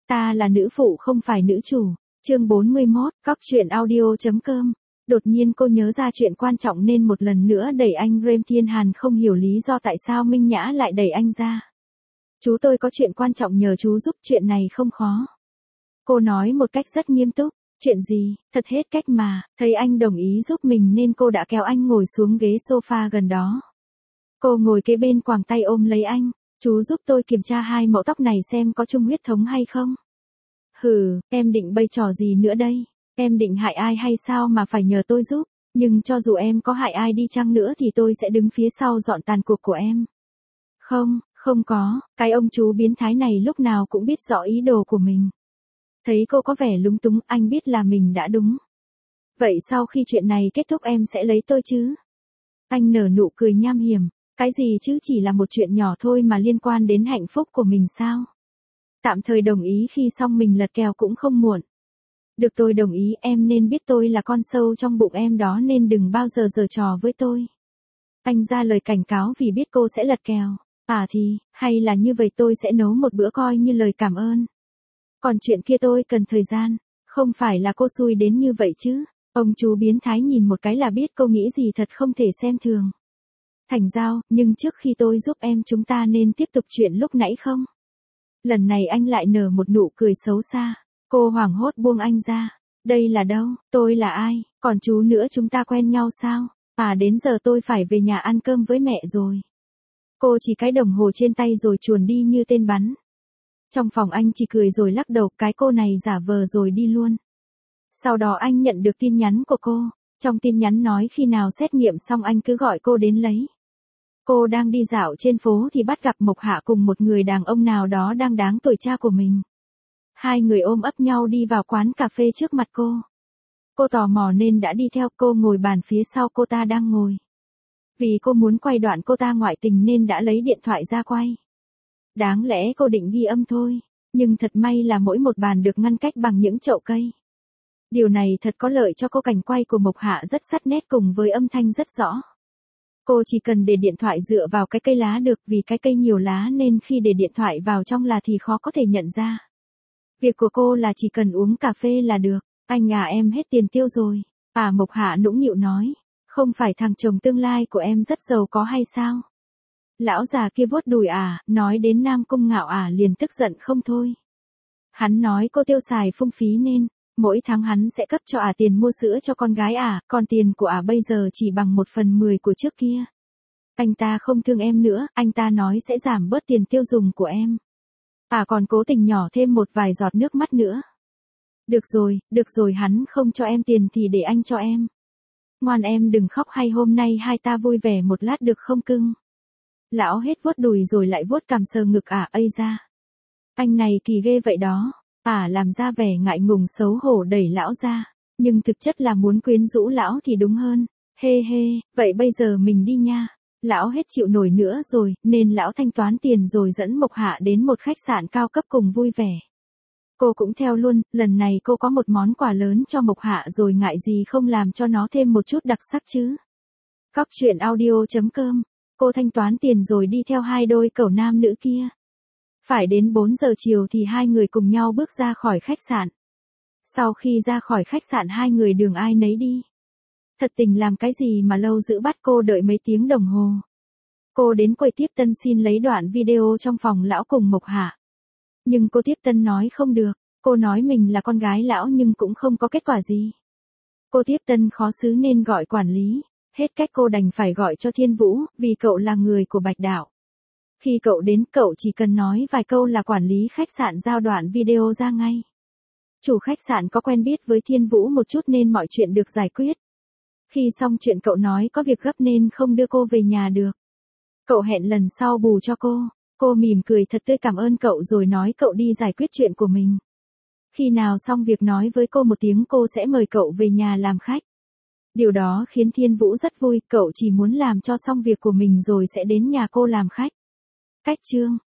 Ta là nữ phụ không phải nữ chủ. Chương 41, Cóc truyện audio.com. Đột nhiên cô nhớ ra chuyện quan trọng nên một lần nữa đẩy anh Rêm Thiên Hàn, không hiểu lý do tại sao Minh Nhã lại đẩy anh ra. Chú tôi có chuyện quan trọng nhờ chú giúp, chuyện này không khó. Cô nói một cách rất nghiêm túc. Chuyện gì, thật hết cách mà. Thấy anh đồng ý giúp mình nên cô đã kéo anh ngồi xuống ghế sofa gần đó. Cô ngồi kế bên quàng tay ôm lấy anh. Chú giúp tôi kiểm tra 2 mẫu tóc này xem có chung huyết thống hay không. Hừ, em định bày trò gì nữa đây? Em định hại ai hay sao mà phải nhờ tôi giúp? Nhưng cho dù em có hại ai đi chăng nữa thì tôi sẽ đứng phía sau dọn tàn cuộc của em. Không có, cái ông chú biến thái này lúc nào cũng biết rõ ý đồ của mình. Thấy cô có vẻ lúng túng, anh biết là mình đã đúng. Vậy sau khi chuyện này kết thúc em sẽ lấy tôi chứ? Anh nở nụ cười nham hiểm. Cái gì chứ, chỉ là một chuyện nhỏ thôi mà liên quan đến hạnh phúc của mình sao? Tạm thời đồng ý khi xong mình lật kèo cũng không muộn. Được, tôi đồng ý, em nên biết tôi là con sâu trong bụng em đó nên đừng bao giờ giở trò với tôi. Anh ra lời cảnh cáo vì biết cô sẽ lật kèo. À thì, hay là như vậy, tôi sẽ nấu một bữa coi như lời cảm ơn. Còn chuyện kia tôi cần thời gian, không phải là cô xui đến như vậy chứ. Ông chú biến thái nhìn một cái là biết cô nghĩ gì thật không thể xem thường. Thành Giao, nhưng trước khi tôi giúp em chúng ta nên tiếp tục chuyện lúc nãy không? Lần này anh lại nở một nụ cười xấu xa. Cô hoảng hốt buông anh ra. Đây là đâu, tôi là ai, còn chú nữa, chúng ta quen nhau sao? À, đến giờ tôi phải về nhà ăn cơm với mẹ rồi. Cô chỉ cái đồng hồ trên tay rồi chuồn đi như tên bắn. Trong phòng anh chỉ cười rồi lắc đầu, cái cô này giả vờ rồi đi luôn. Sau đó anh nhận được tin nhắn của cô. Trong tin nhắn nói khi nào xét nghiệm xong anh cứ gọi cô đến lấy. Cô đang đi dạo trên phố thì bắt gặp Mộc Hạ cùng một người đàn ông nào đó đang đáng tuổi cha của mình. Hai người ôm ấp nhau đi vào quán cà phê trước mặt cô. Cô tò mò nên đã đi theo, cô ngồi bàn phía sau cô ta đang ngồi. Vì cô muốn quay đoạn cô ta ngoại tình nên đã lấy điện thoại ra quay. Đáng lẽ cô định ghi âm thôi, nhưng thật may là mỗi một bàn được ngăn cách bằng những chậu cây. Điều này thật có lợi cho cô, cảnh quay của Mộc Hạ rất sát nét cùng với âm thanh rất rõ. Cô chỉ cần để điện thoại dựa vào cái cây lá được, vì cái cây nhiều lá nên khi để điện thoại vào trong là thì khó có thể nhận ra. Việc của cô là chỉ cần uống cà phê là được. Anh à, em hết tiền tiêu rồi. À, Mộc Hạ nũng nịu nói. Không phải thằng chồng tương lai của em rất giàu có hay sao? Lão già kia vuốt đùi à, nói đến Nam Cung Ngạo à liền tức giận không thôi. Hắn nói cô tiêu xài phung phí nên mỗi tháng hắn sẽ cấp cho tiền mua sữa cho con gái còn tiền của bây giờ chỉ bằng 1/10 của trước kia. Anh ta không thương em nữa, anh ta nói sẽ giảm bớt tiền tiêu dùng của em. Còn cố tình nhỏ thêm một vài giọt nước mắt nữa. Được rồi, hắn không cho em tiền thì để anh cho em. Ngoan em đừng khóc, hay hôm nay hai ta vui vẻ một lát được không cưng? Lão hết vuốt đùi rồi lại vuốt cằm sờ ngực ây ra. Anh này kỳ ghê vậy đó. Làm ra vẻ ngại ngùng xấu hổ đẩy lão ra. Nhưng thực chất là muốn quyến rũ lão thì đúng hơn. Hê, vậy bây giờ mình đi nha. Lão hết chịu nổi nữa rồi, nên lão thanh toán tiền rồi dẫn Mộc Hạ đến một khách sạn cao cấp cùng vui vẻ. Cô cũng theo luôn, lần này cô có một món quà lớn cho Mộc Hạ rồi, ngại gì không làm cho nó thêm một chút đặc sắc chứ. Cóc truyện audio.com. Cô thanh toán tiền rồi đi theo hai đôi cẩu nam nữ kia. Phải đến 4 giờ chiều thì hai người cùng nhau bước ra khỏi khách sạn. Sau khi ra khỏi khách sạn hai người đường ai nấy đi. Thật tình làm cái gì mà lâu dữ, bắt cô đợi mấy tiếng đồng hồ. Cô đến quầy tiếp tân xin lấy đoạn video trong phòng lão cùng Mộc Hạ. Nhưng cô tiếp tân nói không được. Cô nói mình là con gái lão nhưng cũng không có kết quả gì. Cô tiếp tân khó xử nên gọi quản lý. Hết cách cô đành phải gọi cho Thiên Vũ, vì cậu là người của Bạch Đạo. Khi cậu đến, cậu chỉ cần nói vài câu là quản lý khách sạn giao đoạn video ra ngay. Chủ khách sạn có quen biết với Thiên Vũ một chút nên mọi chuyện được giải quyết. Khi xong chuyện cậu nói có việc gấp nên không đưa cô về nhà được. Cậu hẹn lần sau bù cho cô. Cô mỉm cười thật tươi cảm ơn cậu rồi nói cậu đi giải quyết chuyện của mình. Khi nào xong việc nói với cô một tiếng, cô sẽ mời cậu về nhà làm khách. Điều đó khiến Thiên Vũ rất vui, cậu chỉ muốn làm cho xong việc của mình rồi sẽ đến nhà cô làm khách. Cách chương